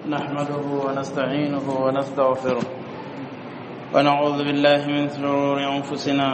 نحمده ونستعينه ونستغفره ونعوذ بالله من شرور أنفسنا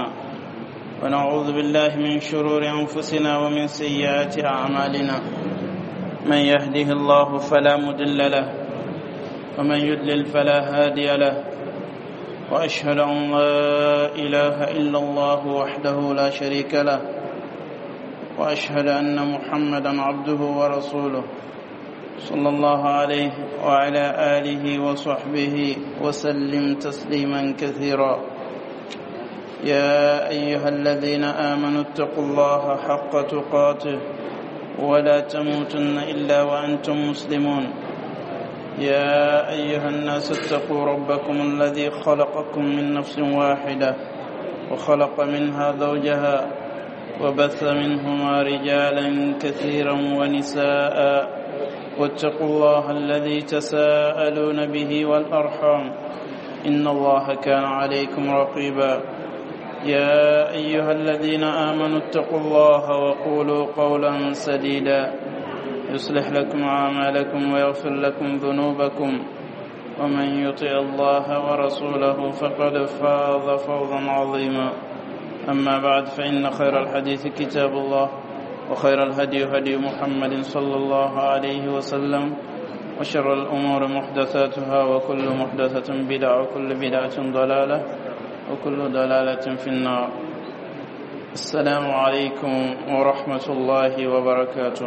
من شرور أنفسنا ومن سيئات أعمالنا. من يهده الله فلا مضل له ومن يضلل فلا هادي له، وأشهد أن لا إله إلا الله وحده لا شريك له، وأشهد أن محمدا عبده ورسوله صلى الله عليه وعلى آله وصحبه وسلم تسليما كثيرا. يا أيها الذين آمنوا اتقوا الله حق تقاته ولا تموتن إلا وأنتم مسلمون. يا أيها الناس اتقوا ربكم الذي خلقكم من نفس واحدة وخلق منها زوجها وبث منهما رجالا كثيرا ونساء، واتقوا الله الذي تساءلون به والأرحام إن الله كان عليكم رقيبا. يا أيها الذين آمنوا اتقوا الله وقولوا قولا سديدا يصلح لكم أعمالكم ويغفر لكم ذنوبكم، ومن يطع الله ورسوله فقد فاز فوزا عظيما. أما بعد، فإن خير الحديث كتاب الله، وخير الهدي هدي محمد صلى الله عليه وسلم، وشر الأمور محدثاتها، وكل محدثة بدعة، وكل بدعة ضلالة، وكل ضلالة في النار. السلام عليكم ورحمة الله وبركاته.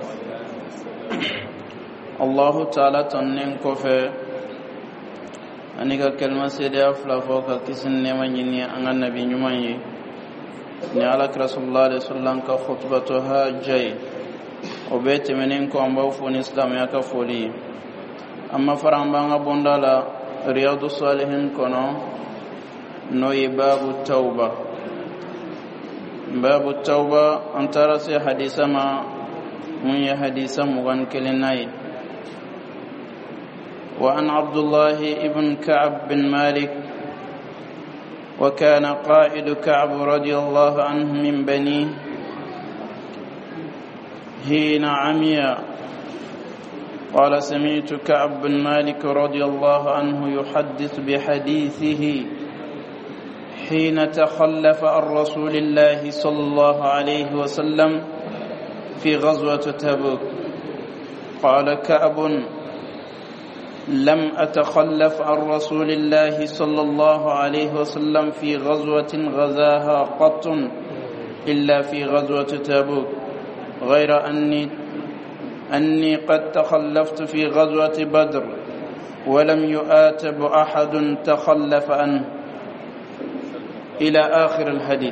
الله تعالى تنين كفى أنك كلمة سيدي أفلا فوق كسن نمانيني أن النبي نماني ni alakira sallallahu alaihi wasallam ka khutbatuha jay o beti menen ko amba foni islam ya ka foli amma faramba nga bondala riyadus salihin kono no babu tauba antara se hadisa ma mun ya hadisa mugan kelenai wa an abdullah ibn ka'b bin malik وكان قائد كعب رضي الله عنه من بنيه حين عمي. قال سمعت كعب بن مالك رضي الله عنه يحدث بحديثه حين تخلف عن رسول الله صلى الله عليه وسلم في غزوة تبوك. قال كعب لم أتخلف عن رسول الله صلى الله عليه وسلم في غزوة غزاها قط إلا في غزوة تبوك، غير أني قد تخلفت في غزوة بدر ولم يؤاتب أحد تخلف عنه، إلى آخر الحديث.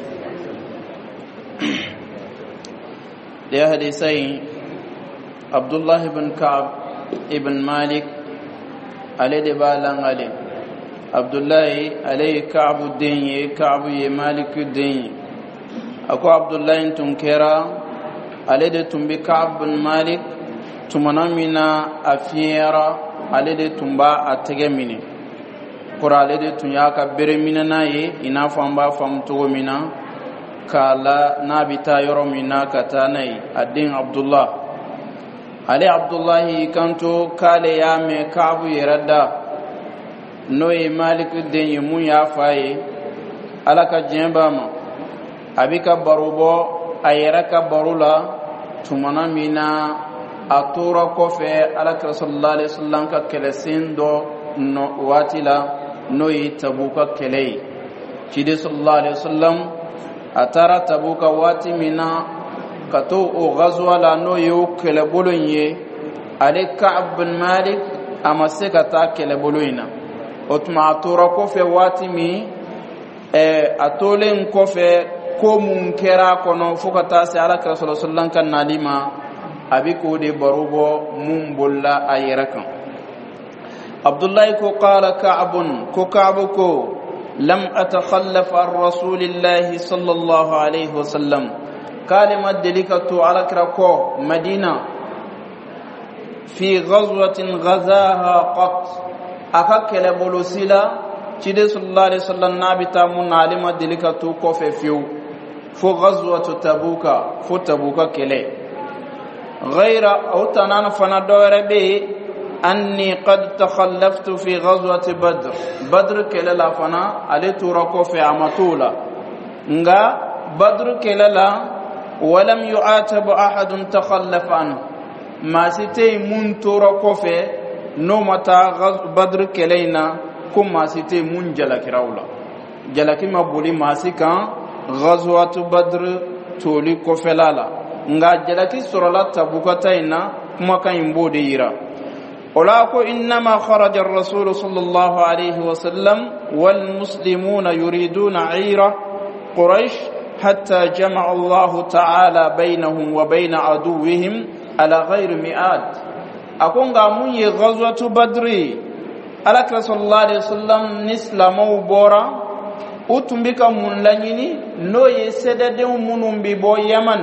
يا حديثي عبد الله بن كعب ابن مالك ale de balan ale abdullahi alayhi ka'bu denye ka'bu ye maliku denye ako abdullahi tun kera ale de tumbi ka'b bin malik tumanamina afiyara ale de tumba atege mini kora ale de tun ya ka bere mina naye ina famba fam to mina kala nabita yoro mina kata nayi adin abdullah ali abdullahi kanto kale ya me ka'bu yerada noye malik den yimun ya faye alaka jemba ma abika barubo ayeraka barula tumana mina atura kofe alaka sallallahu alaihi wasallam ka kelesin do no watila noye tabuka kelei kide sallallahu alaihi wasallam atara tabuka wati mina kato o ghazwa la no yo kele bolonye ale ka'b bin malik amase kata kele boloina otma atura ko fe watimi atolen ko fe ko mun kera kono fukata se ala rasulullah sallallahu kan nalima abiko de barubo mun bolla ayrakan abdullah ko qala ka'bun ko ka'b ko lam atakhallaf ar rasulillahi sallallahu alaihi wasallam كلمة دليكة على كراكو مدينة في غزوة غزاها قط أكاكل بولوسيلا تيدي صلى الله عليه وسلم نابي تامون علمة دليكة كوفي فيو فو غزوة تبوك فو تبوك كلي غير أو تنان فندور به أني قد تخلفت في غزوة بدر بدر كلا فنا علي تركو في عمطولة نغا بدر كلا ولم يعاتب أحد تخلف عنه ما سيتي من تركو في نومتا بدر كلينا كم ما سيتي من جلك راولا جلك ما بولي ما سيكا غزوة بدر تولي كفلالا نغا جلك سرلا تبوكتاينا كما كان يمبودي يرا ولاكو إنما خرج الرسول صلى الله عليه وسلم والمسلمون يريدون عيرة قريش حتى جمع الله تعالى بينهم وبين عدوهم على غير مئات أكون غامون غزوة بدر ألك رسول الله عليه وسلم نسلموا بورا أتنبك من لنيني نو يسدد منهم ببو يمن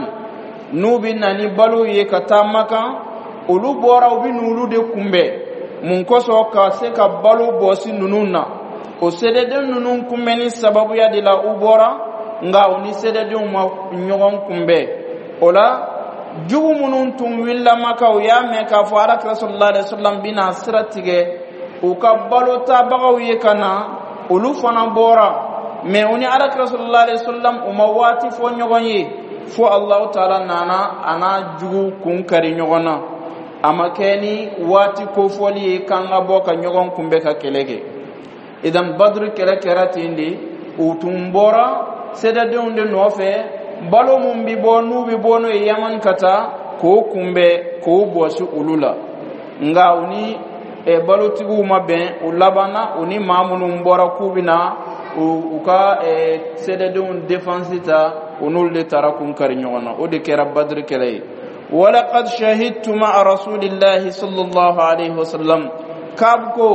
نو بناني بلو يكتامك olu bora obi nulu de kumbe mun koso ka se ka balu bosi nununa o sedede nunun kumbe ni sababu ya dila ubora nga oni sedede ma nyogon kumbe ola jugu munun tum willa maka o ya me ka fo ala rasulullah sallallahu alaihi wasallam bina siratige o ka balu ta bagaw ye kana olu fana bora me oni ala rasulullah sallallahu alaihi wasallam o mawati fo nyogon yi fo allah taala nana ana jugu kun kari nyogona amakeni wati ko foli kanga boka nyogon kumbe ka kelege idan badr kele keratindi utumbora sedade unde nofe balo mumbi bonu bi bono yaman kata ko kumbe ko bosu ulula ngauni e balo tigu mabe ulabana uni mamunu mbora kubina uka sedade un defensita unul de tarakun kar nyogona o de kera badr kele ولقد شهدت مع رسول الله صلى الله عليه وسلم كابكو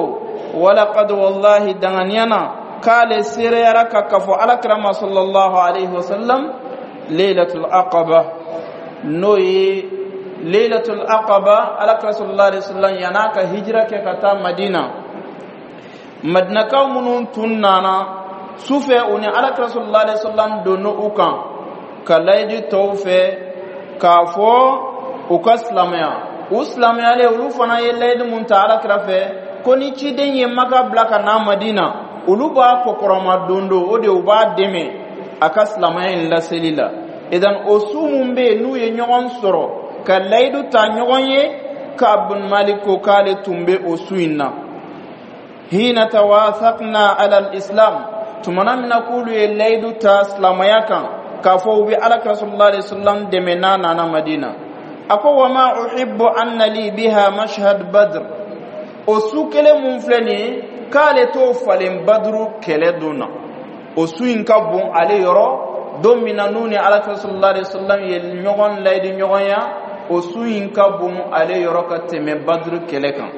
ولقد والله دغنينا قال سيريرك كفو على كرم صلى الله عليه وسلم ليلة العقبة نوي ليلة العقبة على رسول الله عليه وسلم يناك هجرة كتا مدينة مدينة كومنون تنانا سوفي أني على رسول الله عليه وسلم دونو أكا كلايدي توفي كافو ukaslamaya uslamaya le ulu fana yelaid muntaala krafe koni chiden ye maka blaka na madina ulu ba kokoroma dondo ode uba deme akaslamaya la selila idan osumumbe nu ye nyogon soro ka laidu ta nyogon ye ka ibn malik ko kale tumbe osuina hina tawathaqna ala alislam tumana minakulu ye laidu ta islamaya kan ka fo bi ala rasulullah sallallahu alaihi wasallam deme na madina ako wama uhibbu anna li biha mashhad badr osu kele mun fleni kale to falen badru kele duna osu inka bon ale yoro domina nuni ala sallallahu alaihi wasallam yel nyogon laydi nyogon ya osu inka bon ale yoro ka teme badru kele kan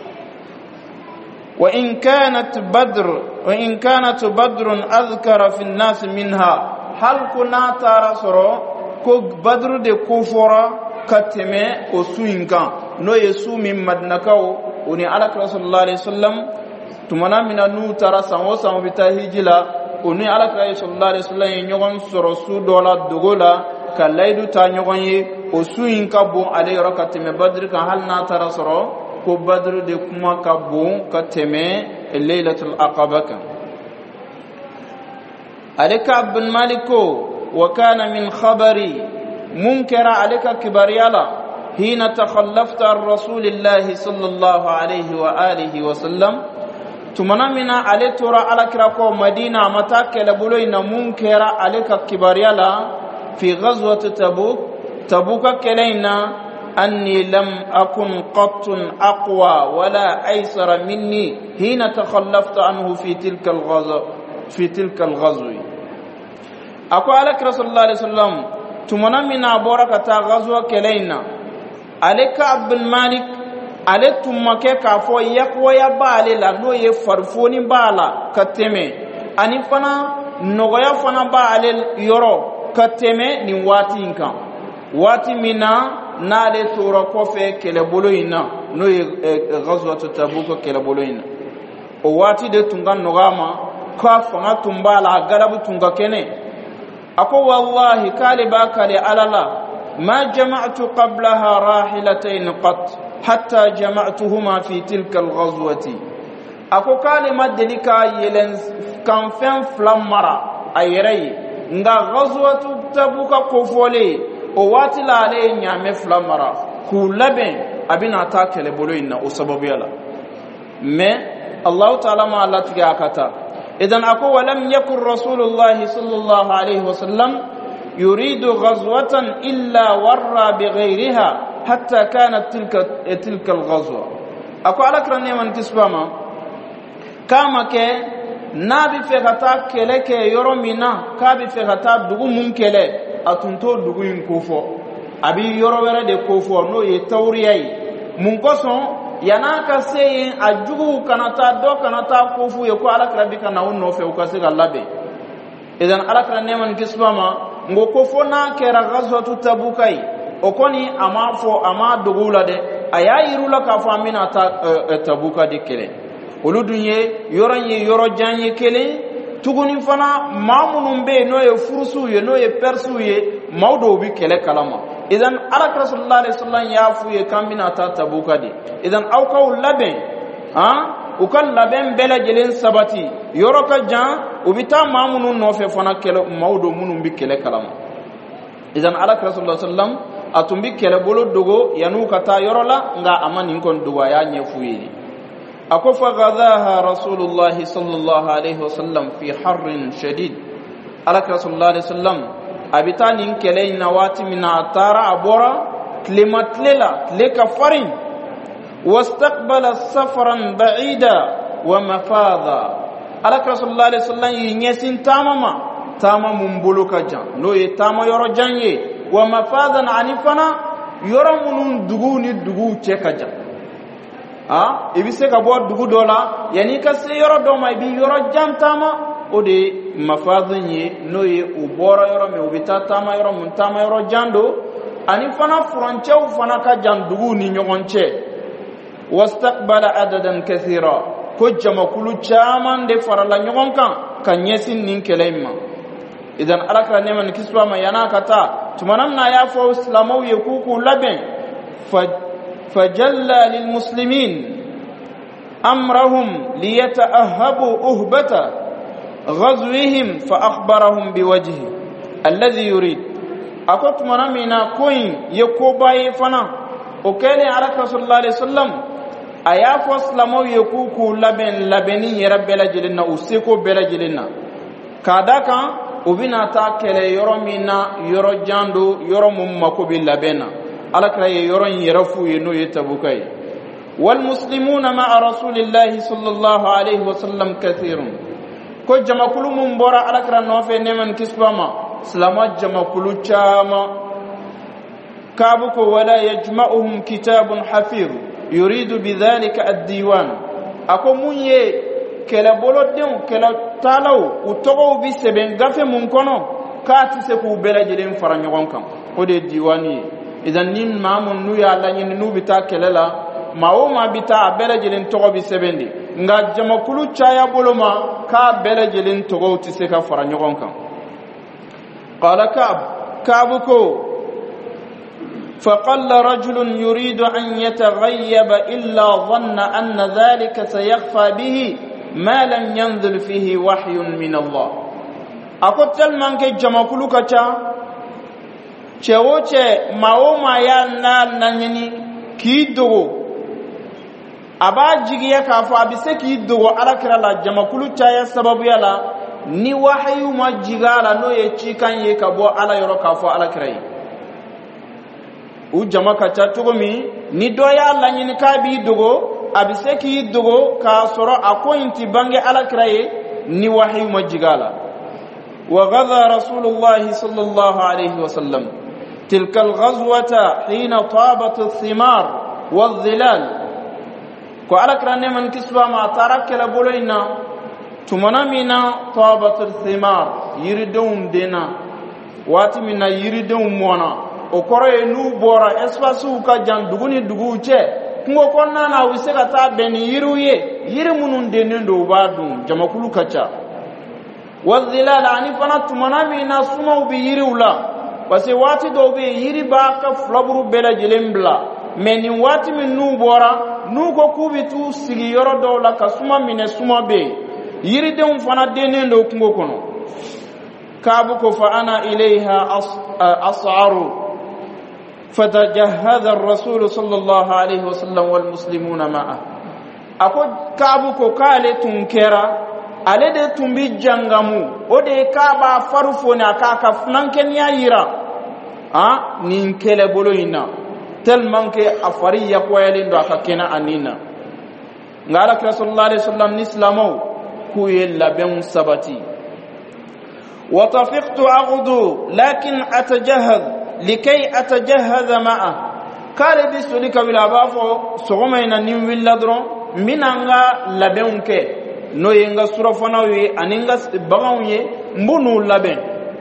wa in kanat badrun azkara fi an-nas minha hal kunata rasoro ko badru de kufura kateme osuinka no yesu min madnakaw uni ala sallallahu alaihi wasallam tumana mina nu tara sanwo sanwo bitahijila uni ala sallallahu alaihi wasallam nyogon soro su dola dogola kalaidu ta nyogon ye osuinka bon ale rakateme badr kan hal na tara soro ko badr de kuma ka bon kateme lailatul aqaba kan alika ibn maliko wa kana min khabari منكر عليك كبريالا حين تخلفت عن رسول الله صلى الله عليه وآله وسلم تمنامنا علي ترى على كراكو مدينة متاك لبلوين منكر عليك كبريالا في غزوة تبوك كلينا أني لم أكن قط أقوى ولا أيسر مني حين تخلفت عنه في تلك الغزو أقول عليك رسول الله عليه وسلم tumana mina boraka ta gazwa kelaina alika ibn malik ale tumake ka fo yakwa ya bale la no ye farfoni bala kateme ani fana nogoya fana bale yoro kateme ni wati inka wati mina nale tora kofe kele boloina no ye gazwa tabuk kele boloina o wati de tunga nogama ka fanga tumbala galabu tunga kene أقول والله كالبا كالي ألالا ما جمعت قبلها راحلتين قط حتى جمعتهما في تلك الغزوة أكو كلمة دليكا يلن كان فين فلمرا أيري nga غزوة تبوك كفولي وواتي لا عليه نعمة فلمرا كولبين أبين أتاكل بلوين وسبب يلا ما الله تعالى ما الله تجاكتا إذن أكو ولم يكن رسول الله صلى الله عليه وسلم يريد غزوة إلا ورى بغيرها حتى كانت تلك الغزوة أكو على كرني من كسبما كما كي نابي في غتا كلك يرومينا كابي في غتا دغو منكله اتونتو دغو ينكوفو ابي يروبره دي كوفو نو يتوريي منكوسون yanaka sey ajugu kanata do kanata kofu yako alakra bika na unno fe ukasiga labe idan alakra neman kisbama ngo kofo na kera ghazwatu tabukai okoni amafo ama dugula de ayayirula ka famina tabuka de kele oludunye yoranye yoro janye kele tuguni fana mamunum be no ye furusu ye no ye persu ye mawdo bi kele kalama idan alak sallallahu alaihi wasallam ya fu ye kambina tabuka de idan awkaw laben ukal laben bela jelen sabati yoro ka jan ubita mamunun no fe fana kele mawdo munum bi kele kalama idan alak sallallahu alaihi wasallam atumbi kele bolo dogo yanu kata yoro la nga amani kon duwa ya nyefu yi أكف غذاها رسول الله صلى الله عليه وسلم في حر شديد على رسول الله عليه وسلم أبتان كلين نوات من عطار أبورا كلمة ليلة لكفرين واستقبل سفرا بعيدا ومفاضا على رسول الله عليه وسلم ينسين تامما مبلوكا جان لو يتاما يرو جانيه ومفاضا عنفنا يرو منون دغو تشيكا جان ibise ka bo dugu dola yani ka se yoro do may bi yoro jamtama o de mafadhi no ye ubora yoro me ubita tama yoro muntama yoro jando ani fana frontier fana ka jandugu ni nyogonche wastaqbala adadan kathira ko jama kulu chaman de farala nyogonkan kan yesin nin kelaima idan alakra neman kiswa ma yana kata tumanamna ya fo islamaw ye kuku laben فجلى للمسلمين أمرهم ليتأهبوا أهبة غزوهم فأخبرهم بوجهه الذي يريد أكوت منامنا كوين يكوباي فنا وكالي على رسول الله عليه وسلم أياف وسلمو يكوكو لبني يرب بلجلنا وسيكو بلجلنا كاداكا وبنا تاكل يرمينا يرو جاندو يرو ممكو باللبنا على كراي يرون يرفو ينو يتبوكاي والمسلمون مع رسول الله صلى الله عليه وسلم كثير كو جما كلو منبورا على كرا نوفي نمن كسبما سلامات جما كلو تشاما كابوكو ولا يجمعهم كتاب حفيظ يريد بذلك الديوان اكو مونيه كلا بولودم كلا تالاو وتوغو بي سبن غافي مونكونو كاتي سكو بلاجلين فرانيون كان ودي ديواني idan nin mamun nu ya la nyin nu bita kelela mawo ma bita bela jelin togo bi sebendi nga jama kulu chaya boloma ka bela jelin togo ti se ka fara nyogon kan qala kabuko فقل رجل يريد أن يتغيب إلا ظن أن ذلك سيخفى به ما لم ينزل فيه وحي من الله أقتل منك جما كلو كتا chewoche maoma ya na nyini kidogo aba jigiya ka fa abise kidogo alakira la jamakulu chaya sababu yala ni wahyu majigala no ye chikan ye ka bo ala yoro ka fa alakira yi u jamaka cha tugomi ni doya la nyini ka bi dogo abise kidogo ka soro akointi bange alakira yi ni wahyu majigala wa ghadha rasulullah sallallahu alayhi wasallam تلك الغزوة حين طابت الثمار والظلال وعلى كراني من كسبا ما ترك لبولينا تمنامنا طابت الثمار يردون دينا واتمنا يردون مونا وكره نو بورا اسفاسو كجان دغوني دغوچه kungo konna na wiseka ta ben yiruye yirimunun denendo badum jamakulu kacha wadhilal ani fana tumanamina suma ubi yiriula wasi wati do be yiri ba ka flaburu bela jelembla meni wati min nu bora nu ko kubitu sigi yoro dawla ka suma mine suma be yiriden fana denen do kungo kono kabu ko fa ana ilayha as'aru fatajahhada ar-rasul sallallahu alayhi wasallam wal muslimuna ma'a ako kabu ko kale tunkera ale de tumbi jangamu o de kaba farufoni akaka flanken ya yira nin kele bolo ina tellement que afari ya koyele ndo akakena anina ngala ka sallallahu alaihi wasallam ni islamo ku yella ben sabati wa tafiqtu aghdu lakin atajahhad likay atajahhad ma'a kale bisulika wila bafo sogoma ina nim willadron minanga labenke no yenga surafana wi aninga bagawnye mbunu laben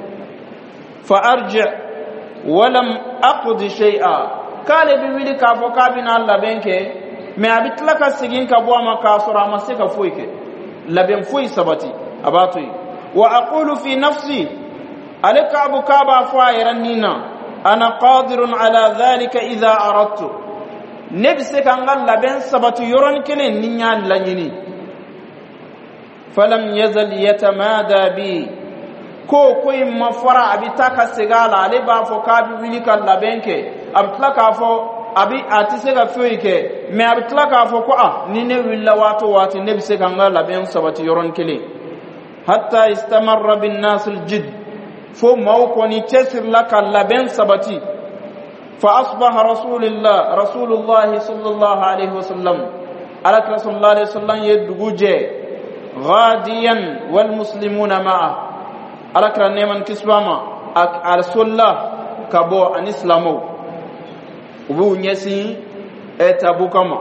fa arji walam aqdi shay'a kale bi wili ka fo kabina labenke me abitla ka sigin ka bo ma ka sura masika foike laben foi sabati abatui wa aqulu fi nafsi alaka abu kaba fa'iranina ana qadirun ala dhalika idha aradtu nebse kangal laben sabati yoron kelen ninya lanyini falam yazal yatamada bi ko koy mafara abitaka segala ale ba fo kabi wilika labenke abtlaka fo abi atisega foike me abtlaka fo ko nine willa wati nebse kangal laben sabati yoron kelen hatta istamarra bin nas al jidd fo mawkoni tesir laka laben sabati fa asbaha rasulullah sallallahu alaihi wasallam alaka sallallahu alaihi wasallam yeduguje غاديا والمسلمون معه alakra neman kisbama arsulla kabo an islamo ubu nyasi etabukama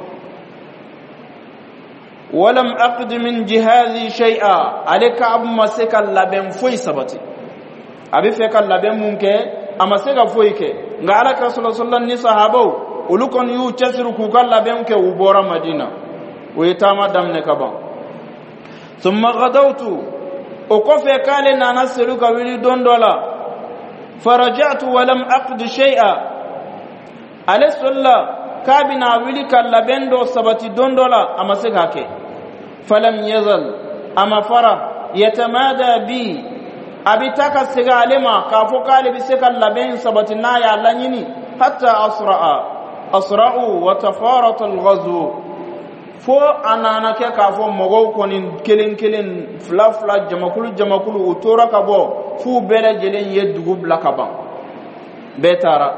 walam aqd min jihazi shay'a alaka abu maseka laben foi sabati abi feka laben munke amaseka foike nga alakra sallallahu ni sahabo ulukon yu chasiru ku laben ke ubora madina uyitama damne kaba ثم غدوت وقف قال انا نسلك ولي دوندولا فرجعت ولم اقد شيئا على صلى كابنا ولي كلبندو سبتي دوندولا اما سكاكي فلم يزل اما فرا يتمادى بي ابي تاكا سغالما كافو قال بسكا لبن سبتي نايا لنيني حتى اسرعوا وتفارط الغزو fo anana ke ka fo mogo konin kelen fla jamakulu utora ka bo fu bele jelen yedugo blaka ban betara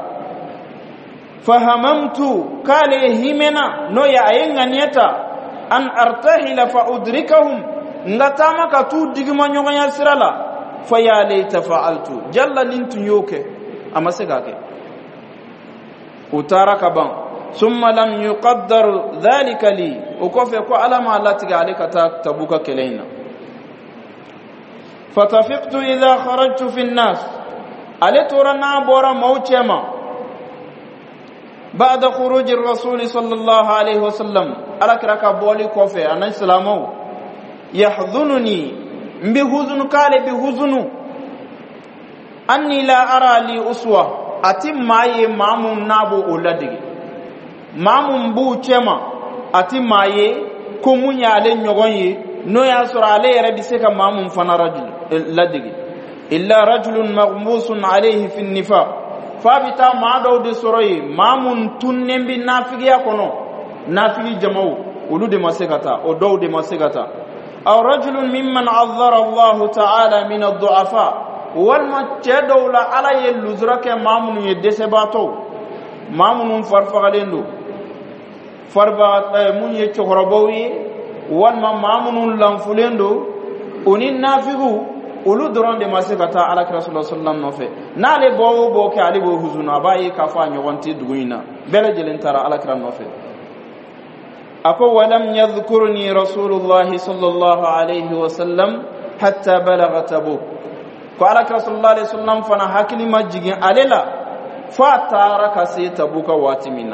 fahamamtu kale himena no ya ayenga nieta an artahila fa udrikahum ngatama ka tu digima nyonya sirala fa ya laita fa'altu jalla lintu yoke amasega ke utara ka ban ثم لم يقدر ذلك لي وكفى كو على ما لا تجي عليك تبوك كلينا فتفقت اذا خرجت في الناس علتورنا بورا موچما بعد خروج الرسول صلى الله عليه وسلم على بولي كفى ان اسلامو يحزنني بحزن قال بحزن اني لا ارى لي اسوه اتم ماي مامون نابو اولادي mamun bu chema ati maye ko munya le nyogonye no ya sura le yare bi seka mamun fana rajul ladigi illa rajulun maghmusun alayhi fi an-nifaq fa bita ma dawdi soroyi mamun tunnembi nafigi yakono nafigi jama'u ulude masekata o dawde masekata aw rajulun mimman azzara Allah ta'ala min ad-du'afa wal matadawla ala yeluzrake mamun yedese bato mamun farfagalendo farba mun ye chokorobowi wan mamunun lanfulendo onin nafigu ulu doronde masekata ala rasulullah sallallahu alaihi wasallam nale bo ke ali bo huzuna bayi ka fa nyonti duguina bele jelen tara ala kran nofe ako walam yadhkurni rasulullah sallallahu alaihi wasallam hatta balagha tabuk ko ala rasulullah sallallahu alaihi wasallam fana hakili majigin alela fa taraka sai tabuka watimina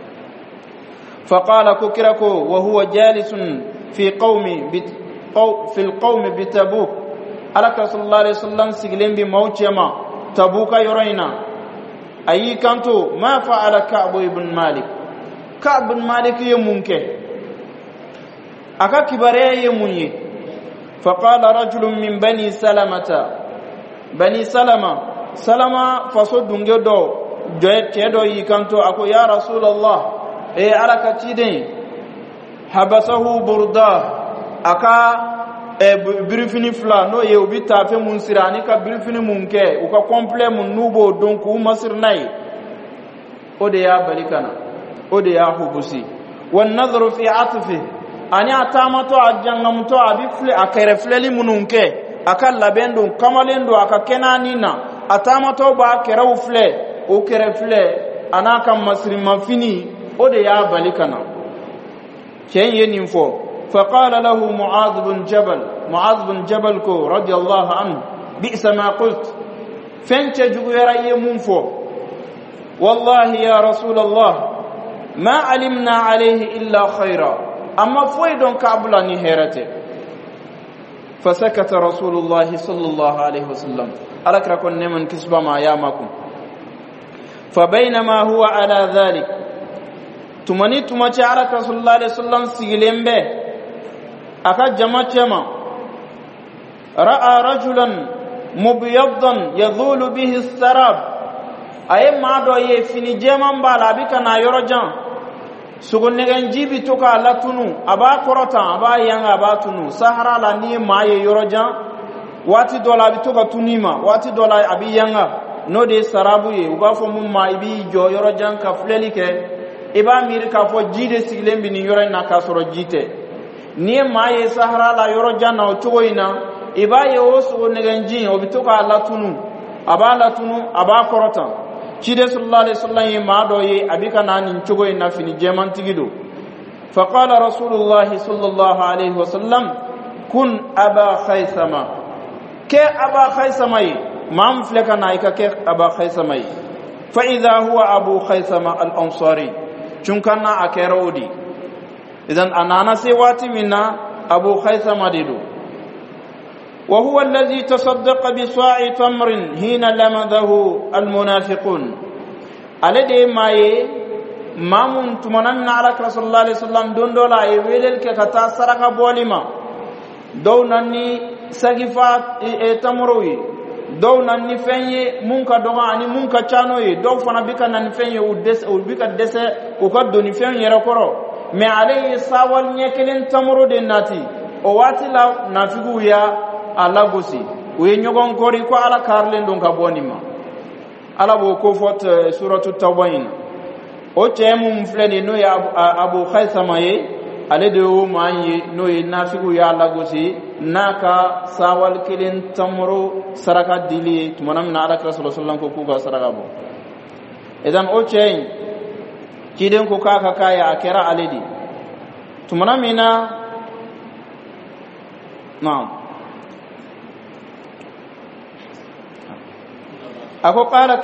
فقال كوكركو وهو جالس في القوم بتبوك على صلى الله عليه وسلم سجلين بموتيما تبوك يرينا أي كانتو ما فعل كعب بن مالك كعب بن مالك يمونك أكا كباري يموني فقال رجل من بني سلمة بني سلمة فصد دو جيت يدو يكانتو أكو يا رسول الله على كتيدين حبسه برده أكا birifini fla no ye obi tafe mun sirani ka birifini mun ke o ka complet mun nubo donc u masir nay o de ya balikana o de ya hubusi wan nadhru fi atfi ani atamato ajangam to abi fle akere fleli munun ke aka labendo kamalendo aka kenanina atamato ba keraw fle o kere fle anaka masri mafini o de ya balikana ken yenin fo فقال له معاذ بن جبل كو رضي الله عنه بئس ما قلت فانت جغيرا يمنفو والله يا رسول الله ما علمنا عليه إلا خيرا أما فويدون كابلا نهيرته فسكت رسول الله صلى الله عليه وسلم ألك ركن نمن كسبا ما يامكم فبينما هو على ذلك تمني على رسول الله عليه وسلم سيلم به أكاد جماعة رأى رجلا مبيضا يذول به السراب أي ما دو يفني جمان بالا بكنا يرجان سوغن نجيبي توكا لاتونو أبا كروتا أبا يانغ أبا تونو سهرا لاني ما يرجان واتي دولا بتوكا تونيما واتي دولا أبي يانغ no de sarabu ye uba fo mum ma ibi jo yorojan ka fleli ke iba mir ka fo jide siglembi ni yoro na ka soro jite ni ma ye sahara la yorojan na o chogoina iba ye oso neganji o bitoka latunu aba korota chide sallallahu alaihi wasallam ye ma do ye abika nani chogoina fini jeman tigido faqala rasulullah sallallahu alaihi wasallam kun aba khaisama ke aba khaisama mam fleka naika ke aba khaisama fa idha huwa abu khaisama al-ansari chunkana akerodi idan anana se wati minna abu khaisama didu wa huwa alladhi tasaddaqa bi sa'i tamrin hina lamadahu al-munafiqun alade maye mamun tumanan ala sallallahu alaihi wasallam dondola e welel ke kata saraka bolima downani sagifa e tamrowi downani fenye munka donga ani munka chanoyi dow fana bika nan fenye u bika dese u ka doni fenye rakoro me alayhi sawal nyekelen tamro de nati o wati la nafigu ya alagosi we nyogon kori ko ala karlen don ka bonima ala bo ko fot suratu tawbain o temu fleni no ya abu khaisama ye ale de o manye no ye nafigu ya alagosi naka sawal kelen tamro saraka dili tumanam na ala rasulullah sallallahu alaihi wasallam ko saraka bo idan o chen kiden ko kaka kaya akera aledi tumanamina naam ako qala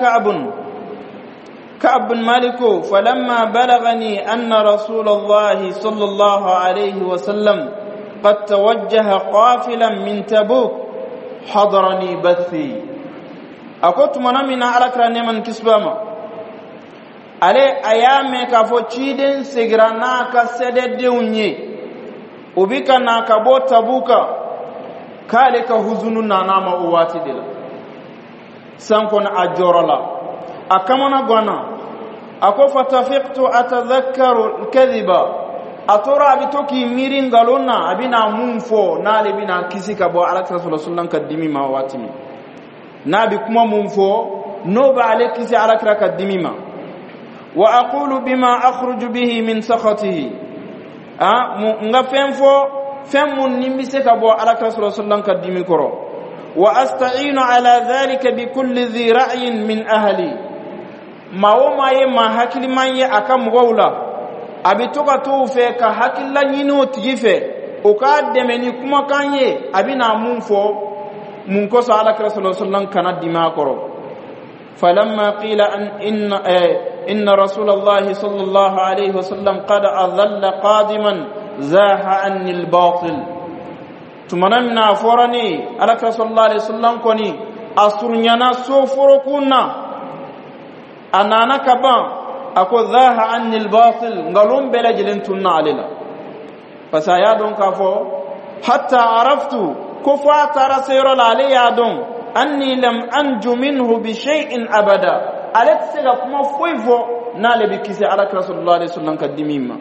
كعب بن مالك فلما بلغني أن رسول الله صلى الله عليه وسلم قد توجه قافلا من تبوك حضرني بثي أكوت منامنا على كرانيمان كسباما علي أيامي كفو تشيدن سيغرانا كسدد دوني وبيكا ناكبو تبوكا كالك هزننا نام أواتي دلا سنكون أجورلا أكمنا غنا أكو فتفقت أتذكر الكذبة أترى بتوكي ميرين غالونا أبينا منفو نالي بنا كيسيكا بو على رسول الله صلى الله عليه وسلم كدمي ما واتمي نابي كما منفو نوبا عليك كيسي على كدمي ما وأقول بما أخرج به من سخطه nga femfo femmun nimiseka bo ala rasul sallallahu kadimi koro wa asta'inu ala dhalika bi kulli dhi ra'yin min ahli mawoma ye ma hakili manye akam gowla abitoka to fe ka hakilla nyino tigife o ka demeni kuma kanye abina munfo mun ko sa ala rasul sallallahu kana dima koro falamma qila an inna rasulullah sallallahu alayhi wasallam qad adalla qadiman zaha anni al-batil tumanamna forani ala sallallahu alayhi wasallam koni asurnyana so forokunna anana kaban ako dhaha anni albatil ngalum bela jilen tunna alila fasaya don kafo hatta araftu kufa tara sayra ali ya don anni lam anju minhu bi shay'in abada alet sega kuma foivo nale bikise ala rasulullah sallallahu alaihi wasallam kadimima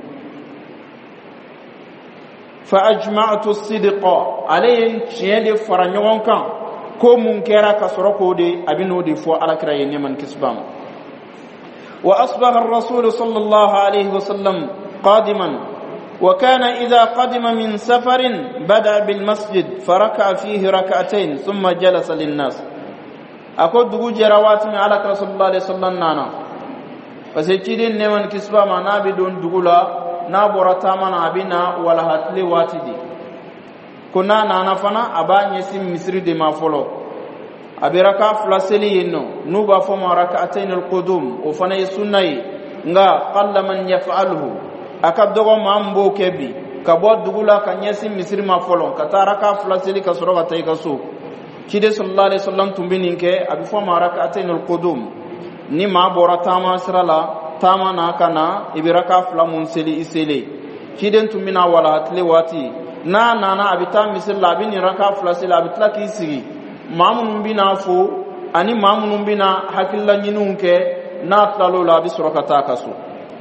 fa ajma'tu as-sidqa alayhi chiyade faranyon kan ko mun kera ka soroko de abino de fo ala kra yene man kisbam wa asbaha ar-rasul sallallahu alayhi wasallam qadiman wa kana idha qadima min safarin bada bil masjid faraka fihi rak'atayn thumma jalasa lin-nas ako dugu jerawati mi ala rasulullah sallallahu nana parce que den ne man kisbama nabi don dugula na borata mana abina wala hatle watidi kuna nana fana abanye sim misri de mafolo abiraka flaseli yinno nuba fama rak'atayn alqudum o fana sunnay nga qalla man yaf'aluhu akadogo mambo kebi kabo dugula kanyesi misri mafolo kataraka flaseli kasoro katay kaso kide sallallahu alaihi wasallam tumbininke abi fama rak'atayn alqudum ni ma borata ma sirala tama na kana ibiraka flamun seli isele kiden tumina wala hatle wati na abita misal labini raka flasila abitla kisigi mamun bina fo ani mamun bina hakilla nyinunke na tlalo la bisuraka kasu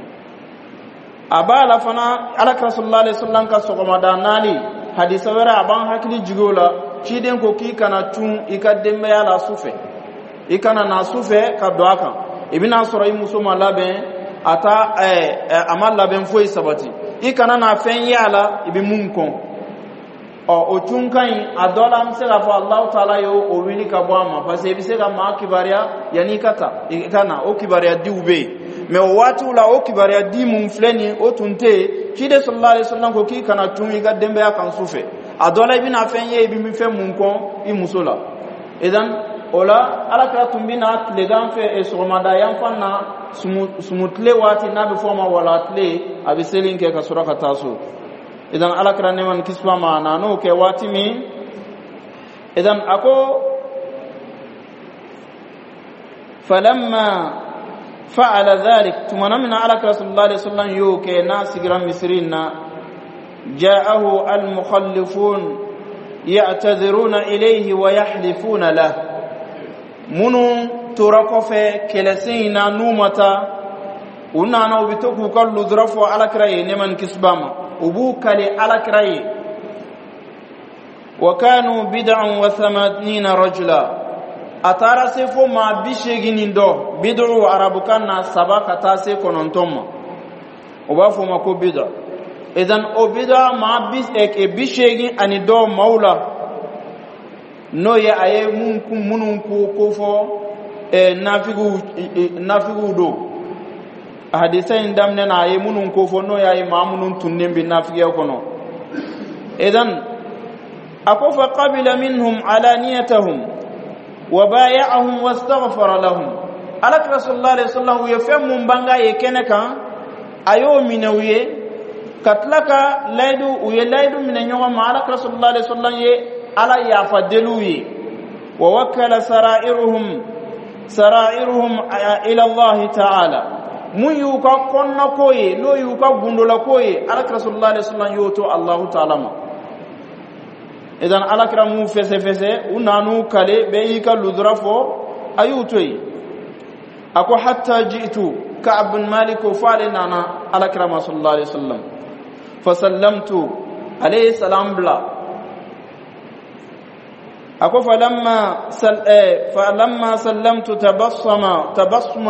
abala fana ala rasulullah sallallahu alaihi wasallam ka nali hadisa wara aban hakili jigola kiden ko ki kana tun ikadembe ya la sufe ikana na sufe ka doaka ibina soro musoma laben ata amal laben foi sabati ikana na fen yala ibi munkon o tunkan adola msela fa Allah taala yo o wini ka bwama parce que bisega ma kibaria yani kata ikana o kibaria diube me o watu la o kibaria di mun fleni o tunte kide sallallahu alaihi wasallam ko ki kana tumi ga dembe akan sufe adola ibina fen ye ibi mi fen munkon i musola idan ola alaka tumbina legan fe e somada yan fanna sumutle wati nabi foma wala tle abiselin ke ka suraka taso idan alakra ne man kisba ma nano ke wati mi idan ako falamma fa'ala dhalik tumana min alakra sallallahu alaihi wasallam yo ke nasigram misrinna ja'ahu al-mukhallifun ya'tadhiruna ilayhi wa yahlifuna lahu munu turakofe kelesina numata unana ubitoku kallu drafo alakraye neman kisbama ubu kali alakraye wa kanu bid'an wa 80 rajula atara sefo ma bishegini ndo bid'u arabukanna sabaka tase konontomma ubafo mako bid'a idan o bid'a ma bis ek bishegi ani do maula no ya aye munun ko fo nafigu do hadisa indamne na aye munun ko fo no ya aye mamunun tunnembi nafigu kono idan akofa qabila minhum alaniyatahum wa bay'ahum wastaghfara lahum alak rasulullah sallallahu alaihi wasallam mbanga yekene kan ayo minawiye katlaka laidu uye laidu minenyo ma alak rasulullah sallallahu alaihi wasallam ala yafadluyi wa wakala sara'iruhum ila Allah ta'ala mun yuka konna koye no yuka gundola koye ala rasulullah sallallahu alaihi wasallam Allah ta'ala ma idan ala mu fese unanu kale be yika ludrafo ayutoy ako hatta jitu ka'b bin malik falina ala rasulullah sallallahu alaihi wasallam fa sallamtu alayhi salam bla ako falamma sallamtu tabassum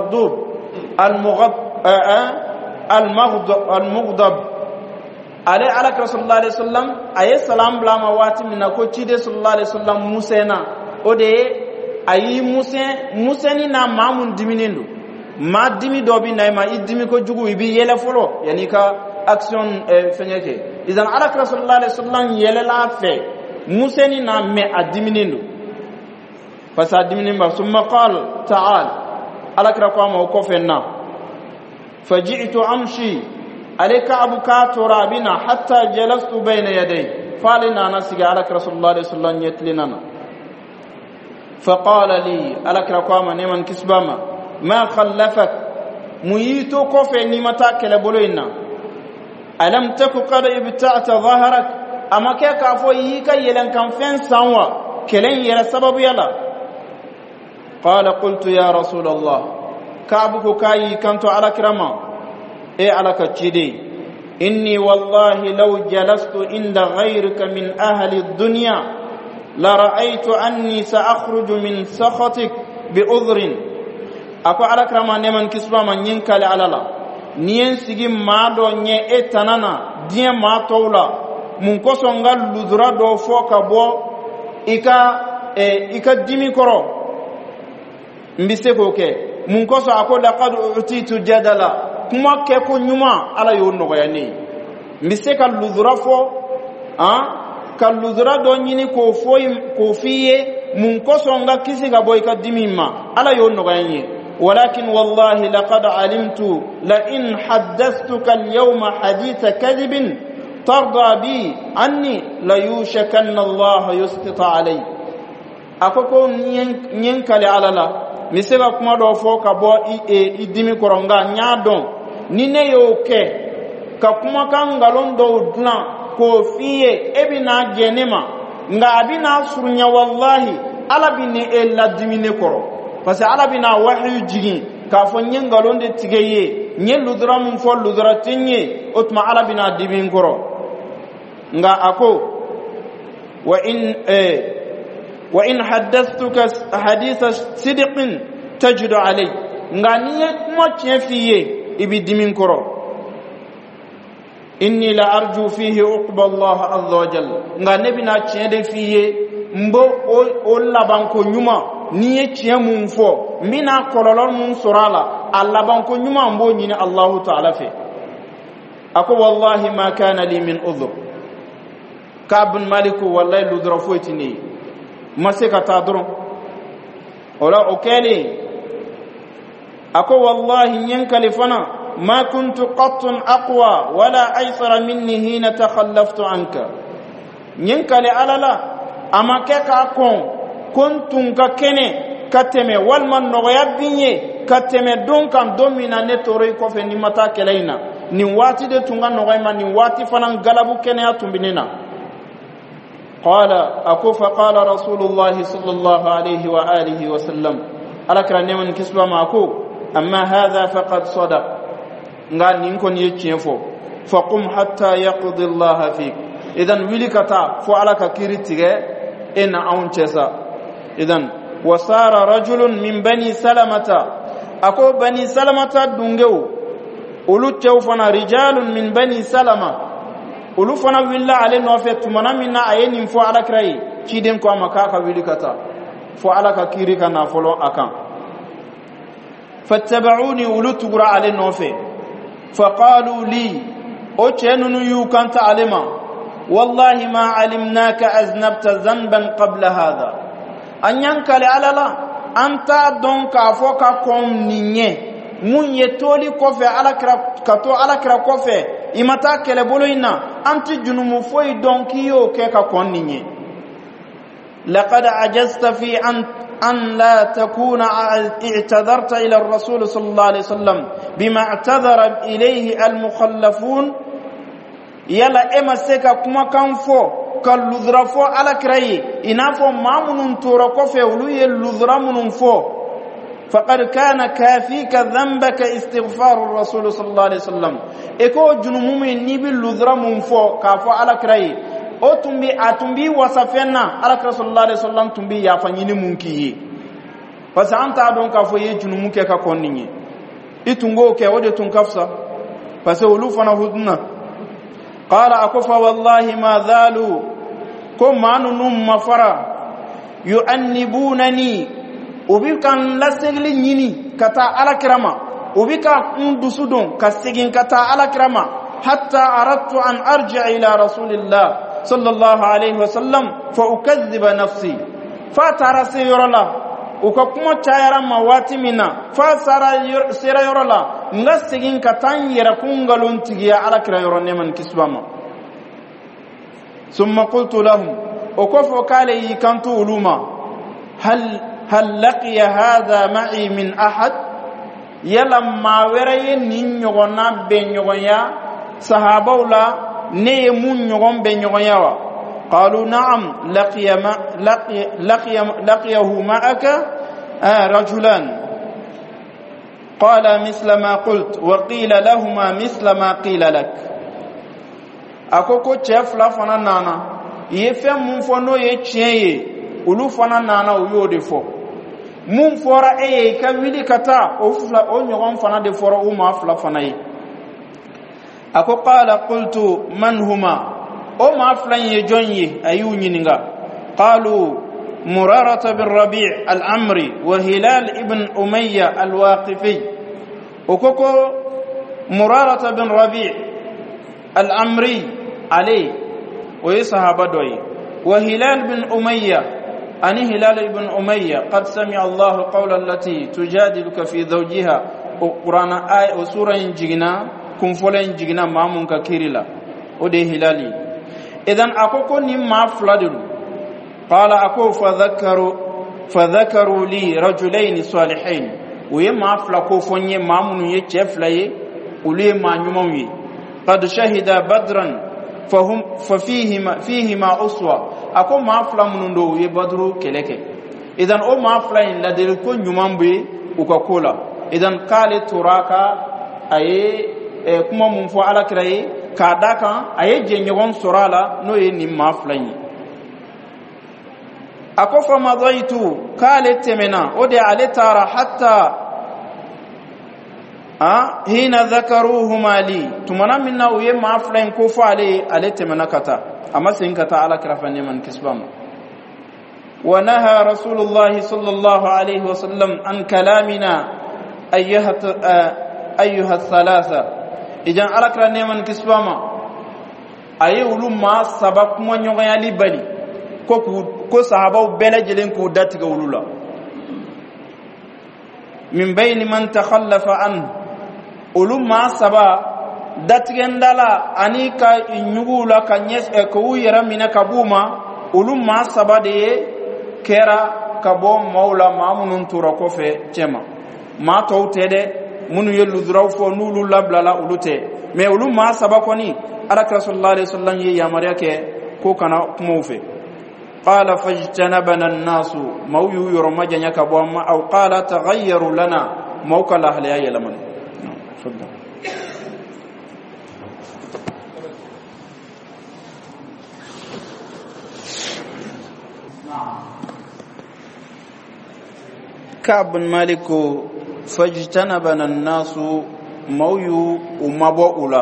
al-mughdab ale ala rasulullah sallallahu alaihi wasallam ayi salam bla ma wati min ko cide sallallahu alaihi wasallam musena ode ayi museni na mamun diminindu ma dimi dobi nay ma idimi ko jugu ibi yele folo yani ka action fenyeke idan ala rasulullah sallallahu alaihi wasallam yele la fe museni na me adiminindu fasa adiminimba summa qala ta'al alakra kwa ma ko fenna faji'tu amshi alayka abuka turabina hatta jalastu bayna yaday falina nasiga alakra sallallahu alaihi wasallam yatlinana faqala li alakra kwa ma neman kisbama ما خلفك ميتو كوفي نيمتا كلبولينا ألم تكو قد ابتعت ظهرك أما كيك أفو ييكا يلن كان فين سانوا كلن يرى سبب يلا قال قلت يا رسول الله كعبك كاي كنت على كرما على كتشيدي إني والله لو جلست عند غيرك من أهل الدنيا لرأيت أني سأخرج من سخطك بعذر أكو على كرما نمن كسبا من ينكال على الله نين سيجي ما دو ني اتنانا دي ما تولا منكوسو نغا لودرا دو فوكا بو إيكا ديمي كورو مبسيكو كي منكوسو أكو لقد أعطيت جدلا كما كيكو نيوما على يونو غياني مبسيكا لودرا فو كاللودرا دو نيني كوفيه منكوسو نغا كيسي غابو إيكا ديمي ما على يونو غياني ولكن والله لقد علمت لئن حدثتك اليوم حديث كذب ترضى بي عني ليوشكن الله يسقط علي أكوكو نينكالي على لا مسيغا كما دو فوكا بو إدمي كورونغا نيادون نيني يوكي كما كان غالون دو دلان كوفيه إبنا جنما nga abina surunya wallahi ala bine ella dimine koro parce que ala bina wahyu jigin ka fo nyengalonde tigeye nye ludra mun fo ludra tinye otma ala bina dibin koro nga ako wa in haddathtuka haditha sidqin tajidu alay nga niye kuma chefiye ibi dimin koro inni la arju fihi uqba Allah azza wa jalla nga nebina chede fiye mbo o labanko nyuma niye chiye mun fo mina kololor mun surala allabanko nyuma mbo nyini Allah ta'ala fe ako wallahi ma kana li min udhr kabun maliku wallahi ludra foitini masika tadron ola okeli ako wallahi nyen kalifana ما كنت قط أقوى ولا أيسر مني حين تخلفت عنك ينكلي على لا أما كيكا كنتم ككني كتمي والمن نغيب بني كتمي دون كان دومينا نتوري كوفي نمتا كلينا نواتي دي تنغا نغيما نواتي فنان غلبو كنيا تنبنينا قال أكو فقال رسول الله صلى الله عليه وآله وسلم ألكرا نيمن كسبا ما أكو أما هذا فقد صدق nga ninkon yechenfo faqum hatta yaqdi Allah fik idan wilikata fo alaka kiritige ina aunchesa idan wasara rajulun min bani salamata ako bani salamata dungeu ulu chewfana rijalun min bani salama ulu fana willa ale no fe tumana minna ayeni fo alakrai chiden ko amakaka wilikata fo alaka kirika na folo akan fattaba'uni ulu tugura ale no fe فقالوا لي أتنن يوكنت علما والله ما علمناك أذنبت ذنبا قبل هذا أن ينكل على لا أنت دونك أفوك كوم نيني من يتولي كوفي على كتو على كوفي إمتا كلبولينا أنت جنوم فوي دونكيو كيكا كون نيني لقد عجزت في أن لا تكون اعتذرت إلى الرسول صلى الله عليه وسلم بما اعتذر إليه المخلفون يلا إما سيكا كما كان فو كاللذر فو على كري إنافو مامن توركو في ولي اللذر من فو فقد كان كافيك ذنبك استغفار الرسول صلى الله عليه وسلم إكو جنومي نيبي اللذر من فو كافو على كري o tumbi wasafenna ala sallallahu alaihi wasallam tumbi ya fanyini munkiyi parce anta don ka fo yejunu munke ka konninyi itungo ke wode tun kafsa parce ulu fana hudna qala akufa wallahi ma zalu kum manunum mafara yu'annibunani ubikan lasegli nyini kata ala kirama ubika ndusudon kasegin kata ala kirama hatta aradtu an arji ila rasulillah صلى الله عليه وسلم فأكذب نفسي فترى سيرلا وكما تشايرا مواتي منا فسرى سيرا يرلا نغسجين كتان يركون غلون تجيا على كرا يرون من كسبما ثم قلت لهم وكفوا كالي كنت علوما هل لقي هذا معي من أحد yala ma weraye nin nyogona be nyogonya sahabaula ne mun nyogon be nyogonya wa qalu na'am laqiyahu ma'aka rajulan qala misla ma qult wa qila lahumā misla ma qila lak akoko chef la fana nana ye fem mun fo no ye tieye ulu fana nana o yo de fo mun fora e ka wili kata o fla o nyogon fana de fora o ma fla fana yi ako qala qultu man huma o ma fla ye jonyi ayu nyininga qalu مرارة بن ربيع الأمري وهلال ابن أمية الواقفي وكوكو مرارة بن ربيع الأمري عليه ويصحاب دوي وهلال بن أمية أني هلال بن أمية قد سمع الله قول التي تجادلك في زوجها قرآن آية وسورة جينا كنفولين جينا مامون كيرلا ودي هلالي إذن أكوكو نما فلادلو قال أكو فذكروا لي رجلين صالحين ويما فلكو فني مامون يتشفلي ولي ما نموي قد شهد بدرا فيهما أسوة أكو ما فلمن دو يبدرو كلك إذن أو ما فلين لدلكو نمامبي وكاكولا إذن قال تراكا أي كما منفو على كراي كاداكا أي جنيغون سرالا نو ينما فلين أكوفا مضيتو قالت تمنا ودي علي تارا حتى هنا ذكروهما لي تمنا منا ويما فلين كوفا علي تمنا كتا أما سنكتا على كرفاني من كسبام ونهى رسول الله صلى الله عليه وسلم عن كلامنا أيها الثلاثة إذن على كرفاني من كسبام أي ولما سبق من يغيالي بني ko sahabaw belajelen ko datiga wulula min bayni man takhallafa an ulumma saba datigendala anika inyugula kanyes ko yera mina kabuma ulumma saba de kera kabo maula mamunun turako fe cema ma tawtede munu yelu draw fo nulu lablala ulute me ulumma saba koni alaka sallallahu alaihi wasallam ye yamariya ke ko kana kumoufe قال فاجتنبنا الناس مو يرمى جنيك بوما أو قال تغيروا لنا موكا لأهليا يلمن تفضل كعب بن مالك فاجتنبنا الناس مو يمبؤلا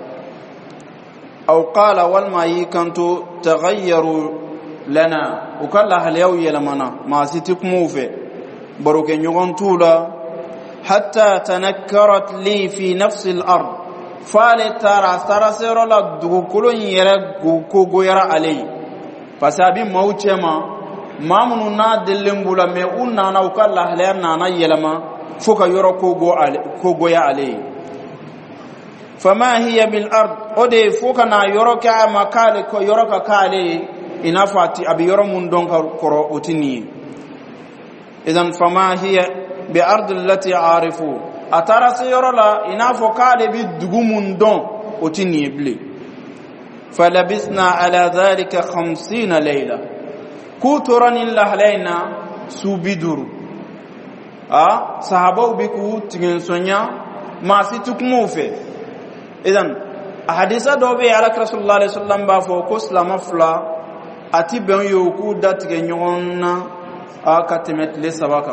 أو قال والما يكنتو تغيروا لنا وكلا هل يوي لمنا ما سيتك موفي بروك نيغون طولا حتى تنكرت لي في نفس الأرض فالتارا سرسر لا دوكولون يرغو يرا علي فسابي موچما مامنو نا دلنغولا مي اوننا نا وكلا هل يرنا يلما فوكا يرو كوغو يا علي فما هي بالأرض ودي فوكا نا يرو كا مكالي كو يرو كالي inafati abiyoro mun don koro otini idan fama hiya bi ard allati arifu atara sayoro la inafo kale bi dugumun don otini bli falabisna ala dhalika 50 layla kuturan illahlayna subidur sahabau biku tigin sonya ma situkmufe idan ahadisa dobe ala rasulullah sallallahu alaihi wasallam ba fo ko salama fla ati ben yoku datige nyonna akatemet le sabaka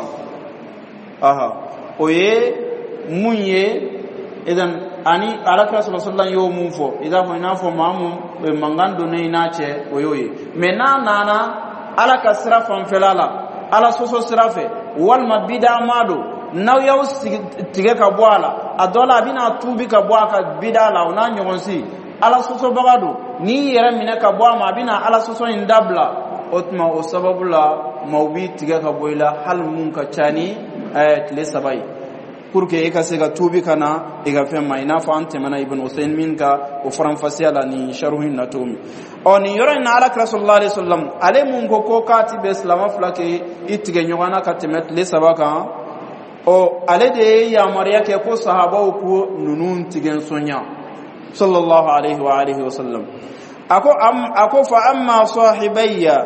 oye munye idan ani alaka sallallahu yo munfo idan ko inafo mamu be mangando ne inache oyoye mena nana alaka sirafan felala ala soso sirafe wal mabida mado naw yaw tige ka bwala adola bina tubi ka bwaka bidala una nyonsi ala soso bagado ni yera mina ka bwa ma bina ala soso indabla otma o sababula mawbi tiga ka boyla hal mun ka chani ayat le sabai kurke e ka se ga tubi kana e ga fema ina fa ante mana ibn usayn min ka o faram fasiyala ni sharhin natumi oni yora na ala rasulullah sallallahu alaihi wasallam ale mun ko kati be islam flake itige nyogana ka temet le sabaka o alede ya mariya ke ko sahaba ko nunun tigen sonya sallallahu alaihi wa alihi wasallam ako fa amma sahibayya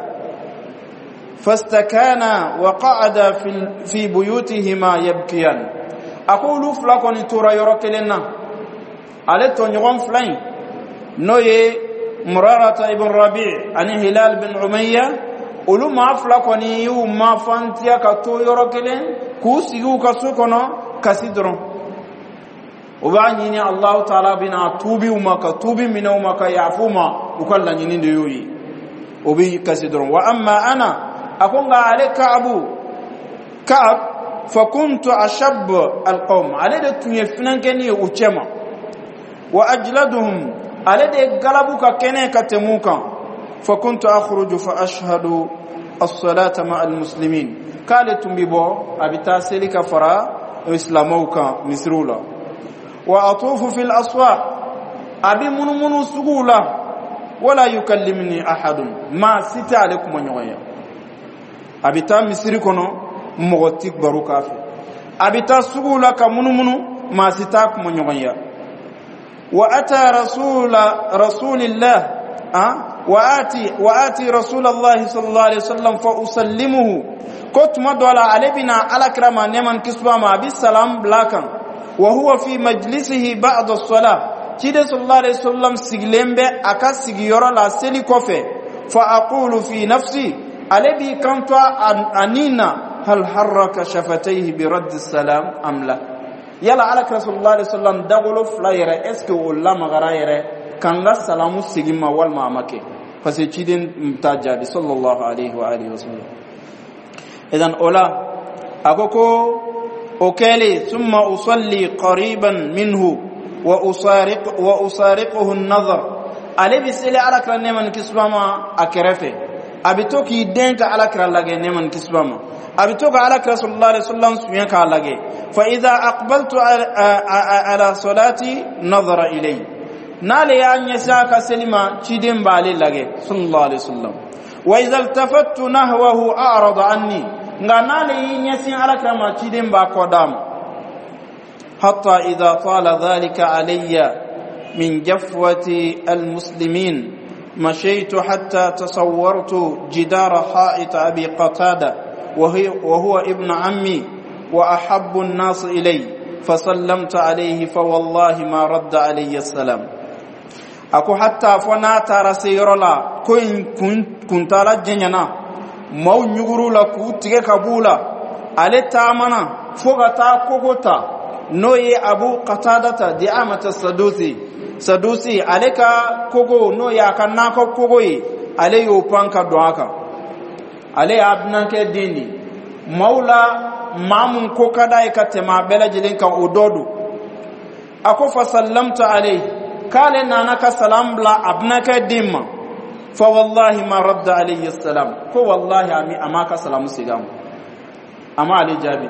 fastakana wa qa'ada fi buyutihima yabkiyan aqulu flakoni tura yorokelena ale to nyogon flain noye murarata ibn rabi' ani hilal bin umayya uluma flakoni yu ma fantia ka to yorokelen ku sigu ka sukono kasidron ubani allah ta'ala bina tubi umaka tubi mina umaka yafuma ukalla nyini de yoyi obi kasidron wa amma ana akonga aleka abu ka'ab فكنت أشب القوم على ده تنيفنان كني وچما وأجلدهم على ده غلبوكا كني كتموكا فكنت أخرج فأشهد الصلاة مع المسلمين قال تنبيبو أبتا سيلك فرا إسلاموكا مسرولا وأطوف في الأسواق أبي منو سقولا ولا يكلمني أحد ما سيت عليكم ونيويا أبتا مسريكونا mogotik baruka fi abita sugula ka munumunu ma sita kuma nyogonya wa ata rasulillah wa ati rasulullah sallallahu alaihi wasallam fa usallimuhu kutma dala alibina alakrama neman kisba ma bi salam blakan wa huwa fi majlisihi ba'da as-salah kide sallallahu alaihi wasallam siglembe aka sigiyoro la seli kofe fa aqulu fi nafsi alibi kantwa anina هل حرك شفتيه برد السلام ام لا يلا على رسول الله صلى الله عليه وسلم دغلو فلايره اسكو ولا مغرايره كان لا سلام سيغما والما مكه فسيتين متاجابي صلى الله عليه واله وسلم اذا اولا اكوكو اوكيلي ثم اصلي قريبا منه واسارقه النظر علي بيسلي على كرا نيمان كسبما اكرفه ابيتوكي دنك على كرا لاغي نيمان كسبما abitoka ala rasulullah sallallahu alaihi wasallam lage fa idha aqbaltu ala salati nadhara ilay nale yanya saka selima chidin bale lage sallallahu alaihi wasallam wa idha iltafattu nahwahu a'rada anni nganale yinya sin ala kama chidin ba kodam hatta idha tala dhalika alayya min jafwati almuslimin mashaytu hatta tasawwartu jidara ha'it abi qatada وهو ابن عمي وأحب الناس إلي فسلمت عليه فوالله ما رد علي السلام أكو حتى فنا ترى سيرلا كنت على جننا مو نيغرو لكو تيجي كابولا على تامنا فوقتا كوكوتا نوي أبو قتادة دعامة السدوسي عليك كوكو نوي أكناكو كوكوي علي يوبانكا دعاكا ale abnanke dini maula mamun ko kada e katema bela jilin kan ododu ako fa sallamta alayhi kale nanaka salam bla abnake dimma fa wallahi ma radda alayhi assalam ko wallahi ami amaka salamu sigam ama ali jabi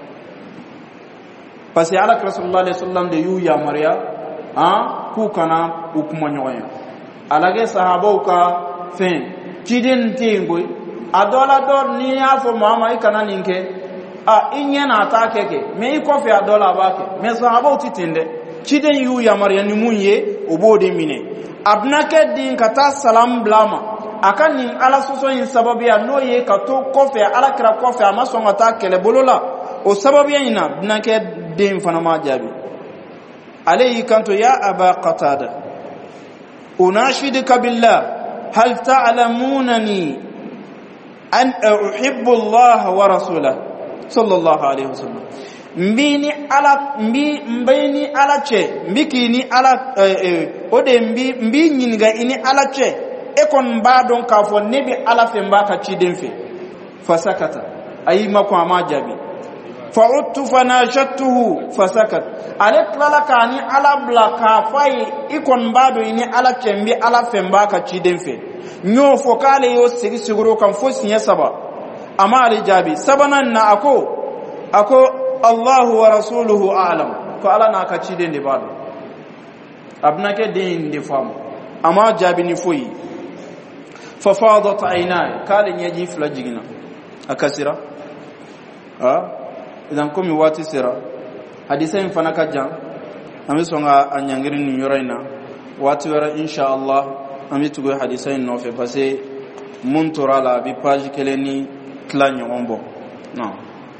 pasi ala rasulullah sallallahu alaihi wasallam de yu ya maria ku kana ukuma nyoya alage sahaba ka fen kidin tingoy adola dor ni afo mama ikana ninke inye na atakeke me ikofi adola bake me sahaba utitinde chiden yu ya maria ni munye obode mine abnake din kata salam blama akani ala soso yin sababu ya noye kato kofi ala kira kofi amaso ngata kele bolola o sababu ya ina abnake din fana majabi alayhi kanto ya aba qatada unashiduka billah hal ta'lamunani أن أحب الله ورسوله صلى الله عليه وسلم mbini ala che mbikini ala ode mbi nyinga ini ala che ekon badon ka fo nebi ala fe mbaka chiden fe fasakata ayima ko amajabi fa'udtu fanashatuhu fasakat alet lala kani ala blaka fai ikon bado ini ala che mbi ala fe mbaka chiden fe nyo fokale yo sigi siguro kan fo sinya saba ama ali jabi sabanan na ako Allahu wa rasuluhu a'lam ko ala na ka cide ndi bado abnake din ndi fam ama jabi ni foyi fa fadat aynai kale nyaji fla jigina akasira idan komi wati sera hadisa in fana ka jan ami songa anyangiri ni yoraina wati wara insha Allah ami tugo hadisa in no fe parce mun torala bi page keleni tla nyombo non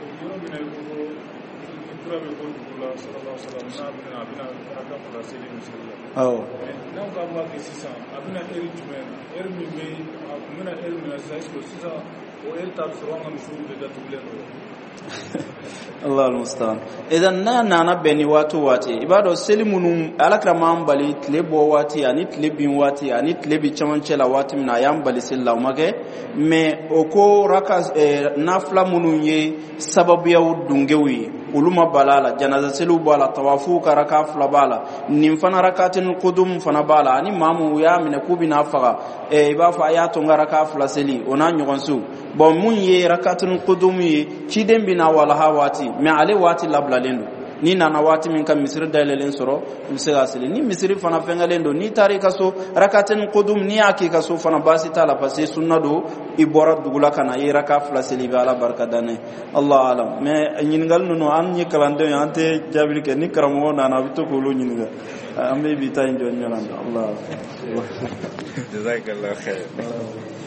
oh non ka ma ke sisa abina eri tumen eri mi me amuna eri mi sa isko sisa o eri tab suronga mshuru de datuleno Allah almustaan idan na beni watu wati ibado selimunum alakramam bali tlebo wati ani tlebin wati ani tlebi chamanchela wati na yambali silla umake me oko raka nafla mununye sababu ya udungewi uluma balala janaza selu bala tawafu karaka fla bala nimfana rakatin qudum fana bala ani mamu ya mine kubi na faga iba fa ya to ngaraka fla seli ona nyonsu bon mun ye rakatin qudum ye chidem bina wala hawati me ale wati labla lendo ni nana wati min kam misir dalelen soro misira sele ni misiri fana fengalendo ni tarika so rakatin qudum ni akika so fana basi tala passe sunna do ibora dugula kana ye raka fla seli bala barkadane Allah alam me nyingal no an ni kalande ante jabir ke ni karamo nana bitu ko lo nyinga ambe bi tay njon nyolanda Allah jazakallahu khair